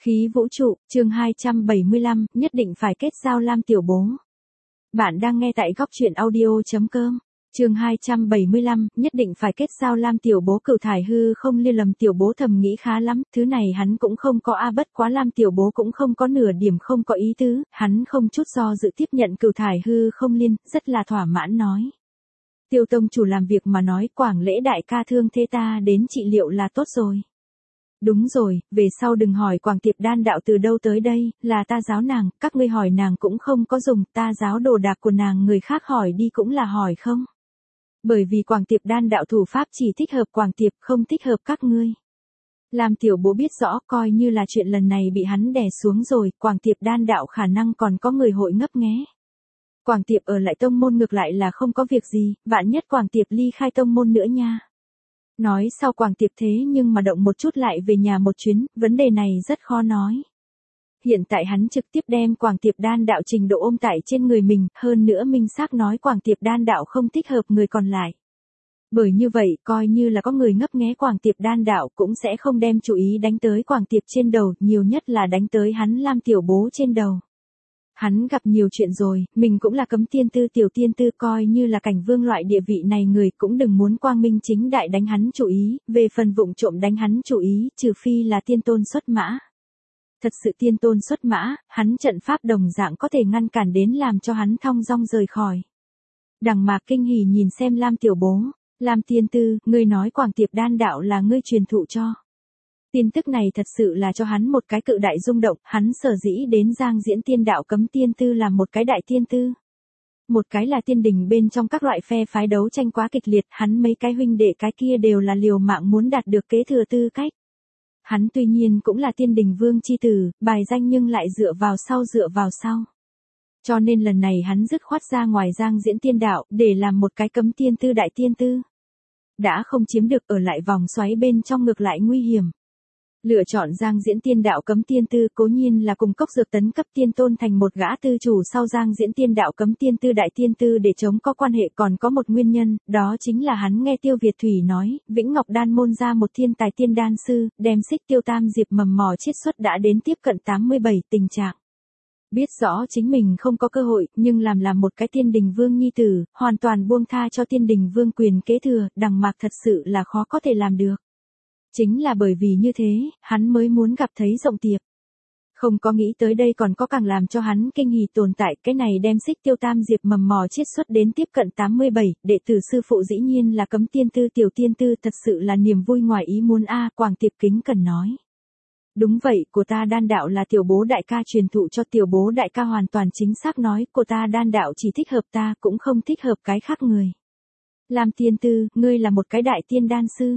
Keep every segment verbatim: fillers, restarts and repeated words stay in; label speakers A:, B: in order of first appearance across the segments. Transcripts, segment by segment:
A: Khí vũ trụ, chương hai trăm bảy mươi lăm, nhất định phải kết giao Lam tiểu bố. Bạn đang nghe tại góc truyện audio.com. Chương hai trăm bảy mươi lăm, nhất định phải kết giao Lam tiểu bố. Cửu thải hư không liên lầm tiểu bố thầm nghĩ khá lắm, thứ này hắn cũng không có a bất quá Lam tiểu bố cũng không có nửa điểm không có ý tứ, hắn không chút do dự tiếp nhận cửu thải hư không liên, rất là thỏa mãn nói. Tiêu tông chủ làm việc mà nói, Quảng Lễ đại ca thương thế ta đến trị liệu là tốt rồi. Đúng rồi, về sau đừng hỏi Quảng Tiệp Đan đạo từ đâu tới đây, là ta giáo nàng, các ngươi hỏi nàng cũng không có dùng, ta giáo đồ đạc của nàng người khác hỏi đi cũng là hỏi không. Bởi vì Quảng Tiệp Đan đạo thủ pháp chỉ thích hợp Quảng Tiệp, không thích hợp các ngươi. Lam tiểu bố biết rõ, coi như là chuyện lần này bị hắn đè xuống rồi, Quảng Tiệp Đan đạo khả năng còn có người hội ngấp nghé. Quảng Tiệp ở lại tông môn ngược lại là không có việc gì, vạn nhất Quảng Tiệp ly khai tông môn nữa nha. Nói sau Quảng Tiệp thế nhưng mà động một chút lại về nhà một chuyến, vấn đề này rất khó nói. Hiện tại hắn trực tiếp đem Quảng Tiệp Đan đạo trình độ ôm tại trên người mình, hơn nữa minh xác nói Quảng Tiệp Đan đạo không thích hợp người còn lại. Bởi như vậy, coi như là có người ngấp nghé Quảng Tiệp Đan đạo cũng sẽ không đem chú ý đánh tới Quảng Tiệp trên đầu, nhiều nhất là đánh tới hắn Lam tiểu bố trên đầu. Hắn gặp nhiều chuyện rồi, mình cũng là cấm tiên tư tiểu tiên tư, coi như là cảnh vương loại địa vị này người cũng đừng muốn quang minh chính đại đánh hắn chủ ý, về phần vụng trộm đánh hắn chủ ý, trừ phi là tiên tôn xuất mã. Thật sự tiên tôn xuất mã, hắn trận pháp đồng dạng có thể ngăn cản đến làm cho hắn thong dong rời khỏi. Đằng Mạc kinh hỉ nhìn xem Lam tiểu bố, Lam tiên tư, ngươi nói Quảng Tiệp Đan đạo là ngươi truyền thụ cho. Tin tức này thật sự là cho hắn một cái cự đại rung động, hắn sở dĩ đến Giang Diễn Tiên đạo cấm tiên tư làm một cái đại tiên tư. Một cái là tiên đình bên trong các loại phe phái đấu tranh quá kịch liệt, hắn mấy cái huynh đệ cái kia đều là liều mạng muốn đạt được kế thừa tư cách. Hắn tuy nhiên cũng là tiên đình vương chi tử, bài danh nhưng lại dựa vào sau dựa vào sau. Cho nên lần này hắn dứt khoát ra ngoài Giang Diễn Tiên đạo, để làm một cái cấm tiên tư đại tiên tư. Đã không chiếm được ở lại vòng xoáy bên trong ngược lại nguy hiểm. Lựa chọn Giang Diễn Tiên đạo cấm tiên tư cố nhiên là cùng cốc dược tấn cấp tiên tôn thành một gã tư chủ sau Giang Diễn Tiên đạo cấm tiên tư đại tiên tư để chống có quan hệ, còn có một nguyên nhân, đó chính là hắn nghe Tiêu Việt Thủy nói, Vĩnh Ngọc Đan môn ra một thiên tài tiên đan sư, đem xích tiêu tam diệp mầm mò chiết xuất đã đến tiếp cận tám mươi bảy tình trạng. Biết rõ chính mình không có cơ hội, nhưng làm làm một cái tiên đình vương nhi tử, hoàn toàn buông tha cho tiên đình vương quyền kế thừa, Đằng Mạc thật sự là khó có thể làm được. Chính là bởi vì như thế, hắn mới muốn gặp thấy Rộng Tiệp. Không có nghĩ tới đây còn có càng làm cho hắn kinh hỉ tồn tại, cái này đem xích tiêu tam diệp mầm mò chiết xuất đến tiếp cận tám mươi bảy, đệ tử sư phụ dĩ nhiên là cấm tiên tư tiểu tiên tư, thật sự là niềm vui ngoài ý muốn a. Quảng Tiệp kính cần nói. Đúng vậy, của ta đan đạo là tiểu bố đại ca truyền thụ cho, tiểu bố đại ca hoàn toàn chính xác nói, của ta đan đạo chỉ thích hợp ta, cũng không thích hợp cái khác người. Lam tiên tư, ngươi là một cái đại tiên đan sư.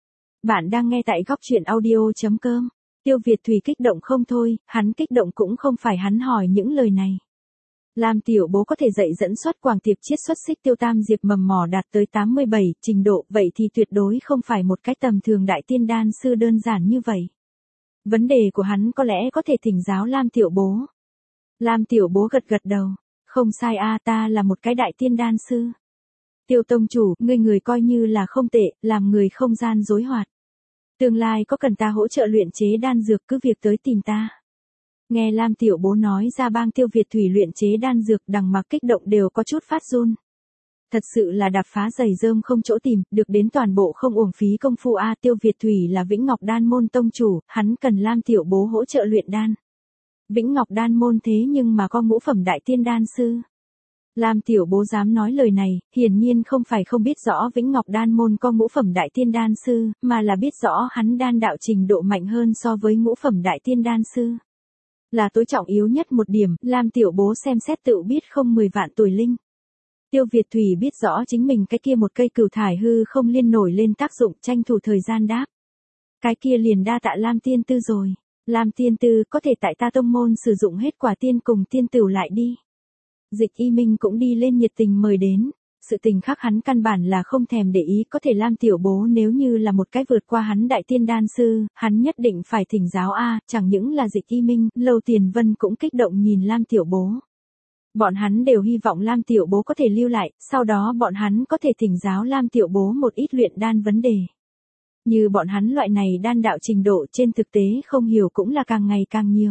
A: Bạn đang nghe tại góc truyện audio.com. Tiêu Việt Thủy kích động không thôi, hắn kích động cũng không phải hắn hỏi những lời này. Lam tiểu bố có thể dạy dẫn xuất Quảng Tiệp chiết xuất xích tiêu tam diệp mầm mò đạt tới tám mươi bảy trình độ, vậy thì tuyệt đối không phải một cái tầm thường đại tiên đan sư đơn giản như vậy. Vấn đề của hắn có lẽ có thể thỉnh giáo Lam tiểu bố. Lam tiểu bố gật gật đầu, không sai a, ta là một cái đại tiên đan sư. Tiêu tông chủ, ngươi người coi như là không tệ, làm người không gian dối hoạt. Tương lai có cần ta hỗ trợ luyện chế đan dược cứ việc tới tìm ta. Nghe Lam tiểu bố nói ra bang Tiêu Việt Thủy luyện chế đan dược, Đằng Mạc kích động đều có chút phát run. Thật sự là đạp phá giày rơm không chỗ tìm, được đến toàn bộ không uổng phí công phu a. Tiêu Việt Thủy là Vĩnh Ngọc Đan môn tông chủ, hắn cần Lam tiểu bố hỗ trợ luyện đan. Vĩnh Ngọc Đan môn thế nhưng mà có ngũ phẩm đại tiên đan sư. Lam tiểu bố dám nói lời này, hiển nhiên không phải không biết rõ Vĩnh Ngọc Đan môn có ngũ phẩm đại tiên đan sư, mà là biết rõ hắn đan đạo trình độ mạnh hơn so với ngũ phẩm đại tiên đan sư. Là tối trọng yếu nhất một điểm, Lam tiểu bố xem xét tự biết không mười vạn tuổi linh. Tiêu Việt Thủy biết rõ chính mình cái kia một cây cửu thải hư không liên nổi lên tác dụng, tranh thủ thời gian đáp. Cái kia liền đa tạ Lam tiên tư rồi. Lam tiên tư có thể tại ta tông môn sử dụng hết quả tiên cùng tiên tửu lại đi. Dịch Y Minh cũng đi lên nhiệt tình mời đến. Sự tình khác hắn căn bản là không thèm để ý, có thể Lam tiểu bố nếu như là một cái vượt qua hắn đại tiên đan sư, hắn nhất định phải thỉnh giáo a. Chẳng những là Dịch Y Minh, Lâu Tiền Vân cũng kích động nhìn Lam tiểu bố. Bọn hắn đều hy vọng Lam tiểu bố có thể lưu lại, sau đó bọn hắn có thể thỉnh giáo Lam tiểu bố một ít luyện đan vấn đề. Như bọn hắn loại này đan đạo trình độ trên thực tế không hiểu cũng là càng ngày càng nhiều.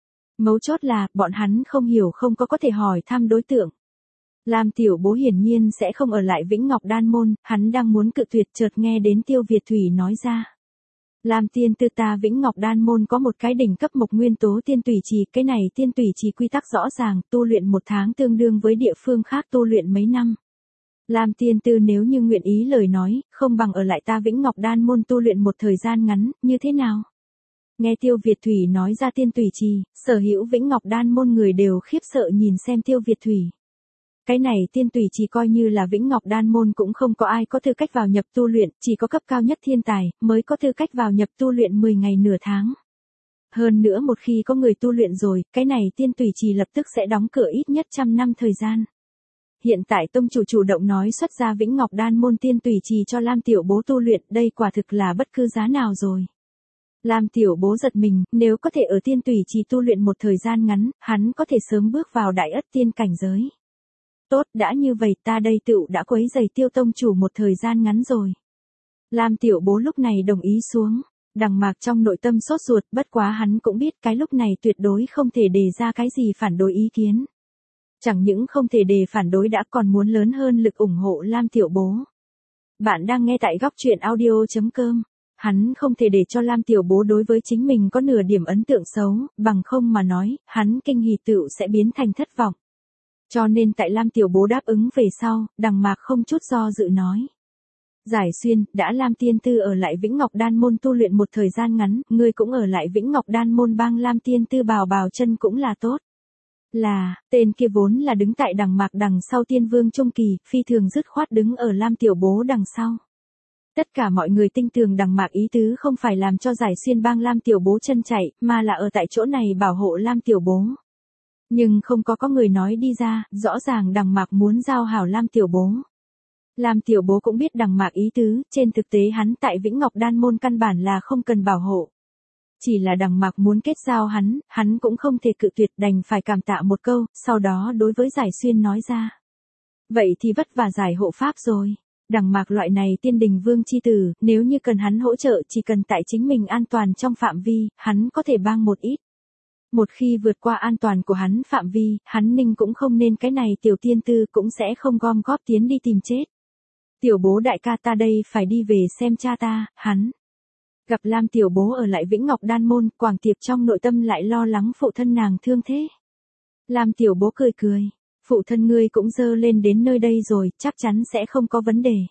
A: Mấu chốt là, bọn hắn không hiểu không có có thể hỏi thăm đối tượng. Lam Tiểu Bố hiển nhiên sẽ không ở lại Vĩnh Ngọc Đan Môn, hắn đang muốn cự tuyệt chợt nghe đến Tiêu Việt Thủy nói ra. Lam tiên tư ta Vĩnh Ngọc Đan Môn có một cái đỉnh cấp mộc nguyên tố tiên tùy trì, cái này tiên tùy trì quy tắc rõ ràng, tu luyện một tháng tương đương với địa phương khác tu luyện mấy năm. Lam tiên tư nếu như nguyện ý lời nói, không bằng ở lại ta Vĩnh Ngọc Đan Môn tu luyện một thời gian ngắn, như thế nào? Nghe Tiêu Việt Thủy nói ra tiên tùy trì, sở hữu Vĩnh Ngọc Đan Môn người đều khiếp sợ nhìn xem Tiêu Việt Thủy. Cái này tiên tùy trì coi như là Vĩnh Ngọc Đan Môn cũng không có ai có tư cách vào nhập tu luyện, chỉ có cấp cao nhất thiên tài, mới có tư cách vào nhập tu luyện mười ngày nửa tháng. Hơn nữa một khi có người tu luyện rồi, cái này tiên tùy trì lập tức sẽ đóng cửa ít nhất trăm năm thời gian. Hiện tại tông chủ chủ động nói xuất ra Vĩnh Ngọc Đan Môn tiên tùy trì cho Lam Tiểu Bố tu luyện, đây quả thực là bất cứ giá nào rồi. Lam Tiểu Bố giật mình, nếu có thể ở tiên tùy trì tu luyện một thời gian ngắn, hắn có thể sớm bước vào đại ất tiên cảnh giới. Tốt, đã như vậy ta đây tựu đã quấy giày Tiêu tông chủ một thời gian ngắn rồi. Lam Tiểu Bố lúc này đồng ý xuống. Đằng Mạc trong nội tâm sốt ruột, bất quá hắn cũng biết cái lúc này tuyệt đối không thể đề ra cái gì phản đối ý kiến. Chẳng những không thể đề phản đối đã còn muốn lớn hơn lực ủng hộ Lam Tiểu Bố. Bạn đang nghe tại góc truyện audio chấm com. Hắn không thể để cho Lam Tiểu Bố đối với chính mình có nửa điểm ấn tượng xấu, bằng không mà nói, hắn kinh hỉ tựu sẽ biến thành thất vọng. Cho nên tại Lam Tiểu Bố đáp ứng về sau, Đằng Mạc không chút do dự nói. Giải Xuyên, đã Lam tiên tư ở lại Vĩnh Ngọc Đan Môn tu luyện một thời gian ngắn, ngươi cũng ở lại Vĩnh Ngọc Đan Môn bang Lam tiên tư bào bào chân cũng là tốt. Là, tên kia vốn là đứng tại Đằng Mạc đằng sau Tiên Vương Trung Kỳ, phi thường dứt khoát đứng ở Lam Tiểu Bố đằng sau. Tất cả mọi người tin tưởng Đằng Mạc ý tứ không phải làm cho Giải Xuyên bang Lam Tiểu Bố chân chạy, mà là ở tại chỗ này bảo hộ Lam Tiểu Bố. Nhưng không có có người nói đi ra, rõ ràng Đằng Mạc muốn giao hảo Lam Tiểu Bố. Lam Tiểu Bố cũng biết Đằng Mạc ý tứ, trên thực tế hắn tại Vĩnh Ngọc Đan Môn căn bản là không cần bảo hộ. Chỉ là Đằng Mạc muốn kết giao hắn, hắn cũng không thể cự tuyệt, đành phải cảm tạ một câu, sau đó đối với Giải Xuyên nói ra. Vậy thì vất vả Giải hộ pháp rồi. Đằng Mạc loại này tiên đình vương chi tử, nếu như cần hắn hỗ trợ chỉ cần tại chính mình an toàn trong phạm vi, hắn có thể bang một ít. Một khi vượt qua an toàn của hắn phạm vi, hắn ninh cũng không nên cái này tiểu tiên tư cũng sẽ không gom góp tiến đi tìm chết. Tiểu Bố đại ca ta đây phải đi về xem cha ta, hắn. Gặp Lam Tiểu Bố ở lại Vĩnh Ngọc Đan Môn, Quảng Tiệp trong nội tâm lại lo lắng phụ thân nàng thương thế. Lam Tiểu Bố cười cười, phụ thân ngươi cũng dơ lên đến nơi đây rồi, chắc chắn sẽ không có vấn đề.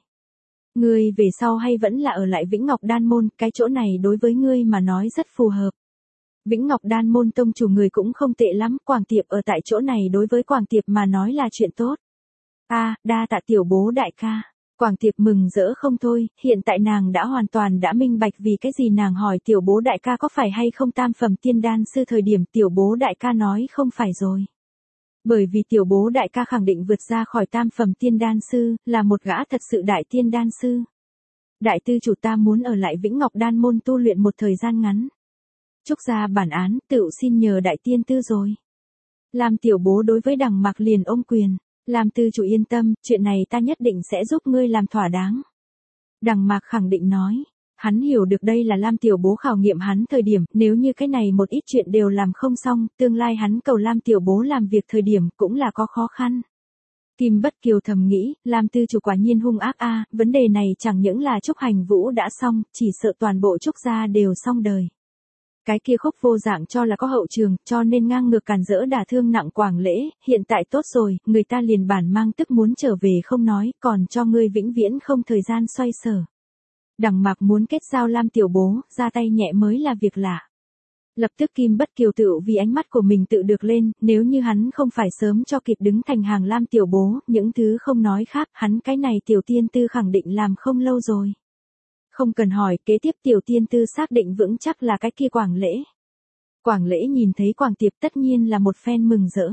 A: Ngươi về sau hay vẫn là ở lại Vĩnh Ngọc Đan Môn, cái chỗ này đối với ngươi mà nói rất phù hợp. Vĩnh Ngọc Đan Môn tông chủ người cũng không tệ lắm, Quảng Tiệp ở tại chỗ này đối với Quảng Tiệp mà nói là chuyện tốt. A, à, đa tạ Tiểu Bố đại ca. Quảng Tiệp mừng rỡ không thôi, hiện tại nàng đã hoàn toàn đã minh bạch vì cái gì nàng hỏi Tiểu Bố đại ca có phải hay không tam phẩm tiên đan sư, thời điểm Tiểu Bố đại ca nói không phải rồi. Bởi vì Tiểu Bố đại ca khẳng định vượt ra khỏi tam phẩm tiên đan sư, là một gã thật sự đại tiên đan sư. Đại tư chủ ta muốn ở lại Vĩnh Ngọc Đan Môn tu luyện một thời gian ngắn. Chúc ra bản án, tựu xin nhờ đại tiên tư rồi. Lam Tiểu Bố đối với Đằng Mạc liền ôm quyền. Lam tư chủ yên tâm, chuyện này ta nhất định sẽ giúp ngươi làm thỏa đáng. Đằng Mạc khẳng định nói. Hắn hiểu được đây là Lam Tiểu Bố khảo nghiệm hắn thời điểm, nếu như cái này một ít chuyện đều làm không xong, tương lai hắn cầu Lam Tiểu Bố làm việc thời điểm cũng là có khó khăn. Kim Bất Kiều thầm nghĩ, Lam tư chủ quả nhiên hung ác a, vấn đề này chẳng những là Trúc Hành Vũ đã xong, chỉ sợ toàn bộ Trúc gia đều xong đời. Cái kia Khúc Vô Dạng cho là có hậu trường, cho nên ngang ngược càn rỡ đả thương nặng Quảng Lễ, hiện tại tốt rồi, người ta liền bản mang tức muốn trở về không nói, còn cho ngươi vĩnh viễn không thời gian xoay sở. Đằng Mạc muốn kết giao Lam Tiểu Bố, ra tay nhẹ mới là việc lạ. Lập tức Kim Bất Kiều tự vì ánh mắt của mình tự được lên, nếu như hắn không phải sớm cho kịp đứng thành hàng Lam Tiểu Bố, những thứ không nói khác, hắn cái này tiểu tiên tư khẳng định làm không lâu rồi. Không cần hỏi, kế tiếp tiểu tiên tư xác định vững chắc là cái kia Quảng Lễ. Quảng Lễ nhìn thấy Quảng Tiệp tất nhiên là một phen mừng rỡ.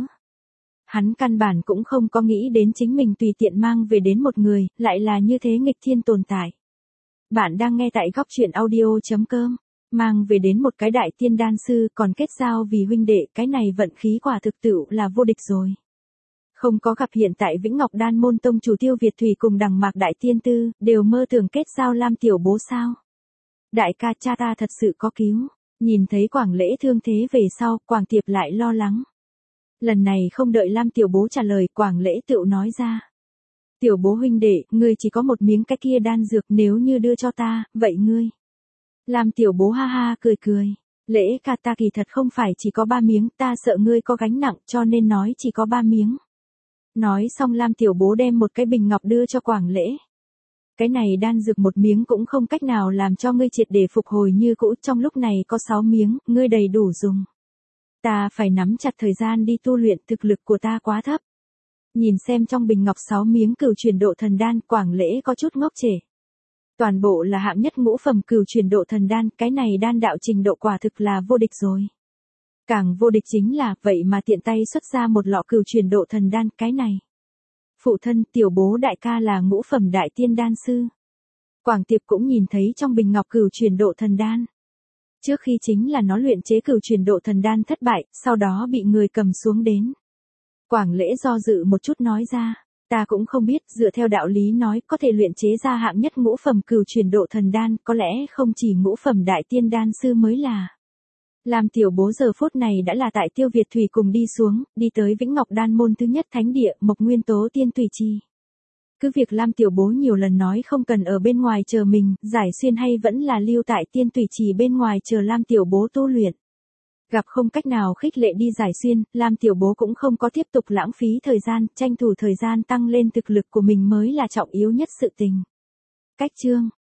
A: Hắn căn bản cũng không có nghĩ đến chính mình tùy tiện mang về đến một người, lại là như thế nghịch thiên tồn tại. Bạn đang nghe tại góc truyện audio chấm com. Mang về đến một cái đại tiên đan sư còn kết giao vì huynh đệ, cái này vận khí quả thực tựu là vô địch rồi. Không có gặp hiện tại Vĩnh Ngọc Đan Môn tông chủ Tiêu Việt Thủy cùng Đằng Mạc đại tiên tư, đều mơ tưởng kết giao Lam Tiểu Bố sao. Đại ca, cha ta thật sự có cứu. Nhìn thấy Quảng Lễ thương thế về sau, Quảng Tiệp lại lo lắng. Lần này không đợi Lam tiểu bố trả lời, Quảng Lễ tựu nói ra. Tiểu bố huynh đệ, ngươi chỉ có một miếng cái kia đan dược, nếu như đưa cho ta, vậy ngươi. Lam tiểu bố ha ha cười cười. Lễ ca, ta kỳ thật không phải chỉ có ba miếng, ta sợ ngươi có gánh nặng cho nên nói chỉ có ba miếng. Nói xong Lam tiểu bố đem một cái bình ngọc đưa cho Quảng Lễ. Cái này đan dược một miếng cũng không cách nào làm cho ngươi triệt để phục hồi như cũ, trong lúc này có sáu miếng, ngươi đầy đủ dùng. Ta phải nắm chặt thời gian đi tu luyện, thực lực của ta quá thấp. Nhìn xem trong bình ngọc sáu miếng cửu truyền độ thần đan, Quảng Lễ có chút ngốc trệ. Toàn bộ là hạng nhất ngũ phẩm cửu truyền độ thần đan, cái này đan đạo trình độ quả thực là vô địch rồi. Càng vô địch chính là, vậy mà tiện tay xuất ra một lọ cửu truyền độ thần đan, cái này. Phụ thân, tiểu bố đại ca là ngũ phẩm đại tiên đan sư. Quảng Tiệp cũng nhìn thấy trong bình ngọc cửu truyền độ thần đan. Trước khi chính là nó luyện chế cửu truyền độ thần đan thất bại, sau đó bị người cầm xuống đến. Quảng Lễ do dự một chút nói ra, ta cũng không biết, dựa theo đạo lý nói có thể luyện chế ra hạng nhất ngũ phẩm cửu truyền độ thần đan, có lẽ không chỉ ngũ phẩm đại tiên đan sư mới là. Lam tiểu bố giờ phút này đã là tại Tiêu Việt Thủy cùng đi xuống, đi tới Vĩnh Ngọc Đan môn thứ nhất thánh địa, Mộc Nguyên Tố Tiên Tùy Trì. Cứ việc Lam tiểu bố nhiều lần nói không cần ở bên ngoài chờ mình, Giải Xuyên hay vẫn là lưu tại Tiên Tùy Trì bên ngoài chờ Lam tiểu bố tu luyện. Gặp không cách nào khích lệ đi Giải Xuyên, Lam tiểu bố cũng không có tiếp tục lãng phí thời gian, tranh thủ thời gian tăng lên thực lực của mình mới là trọng yếu nhất sự tình. Cách chương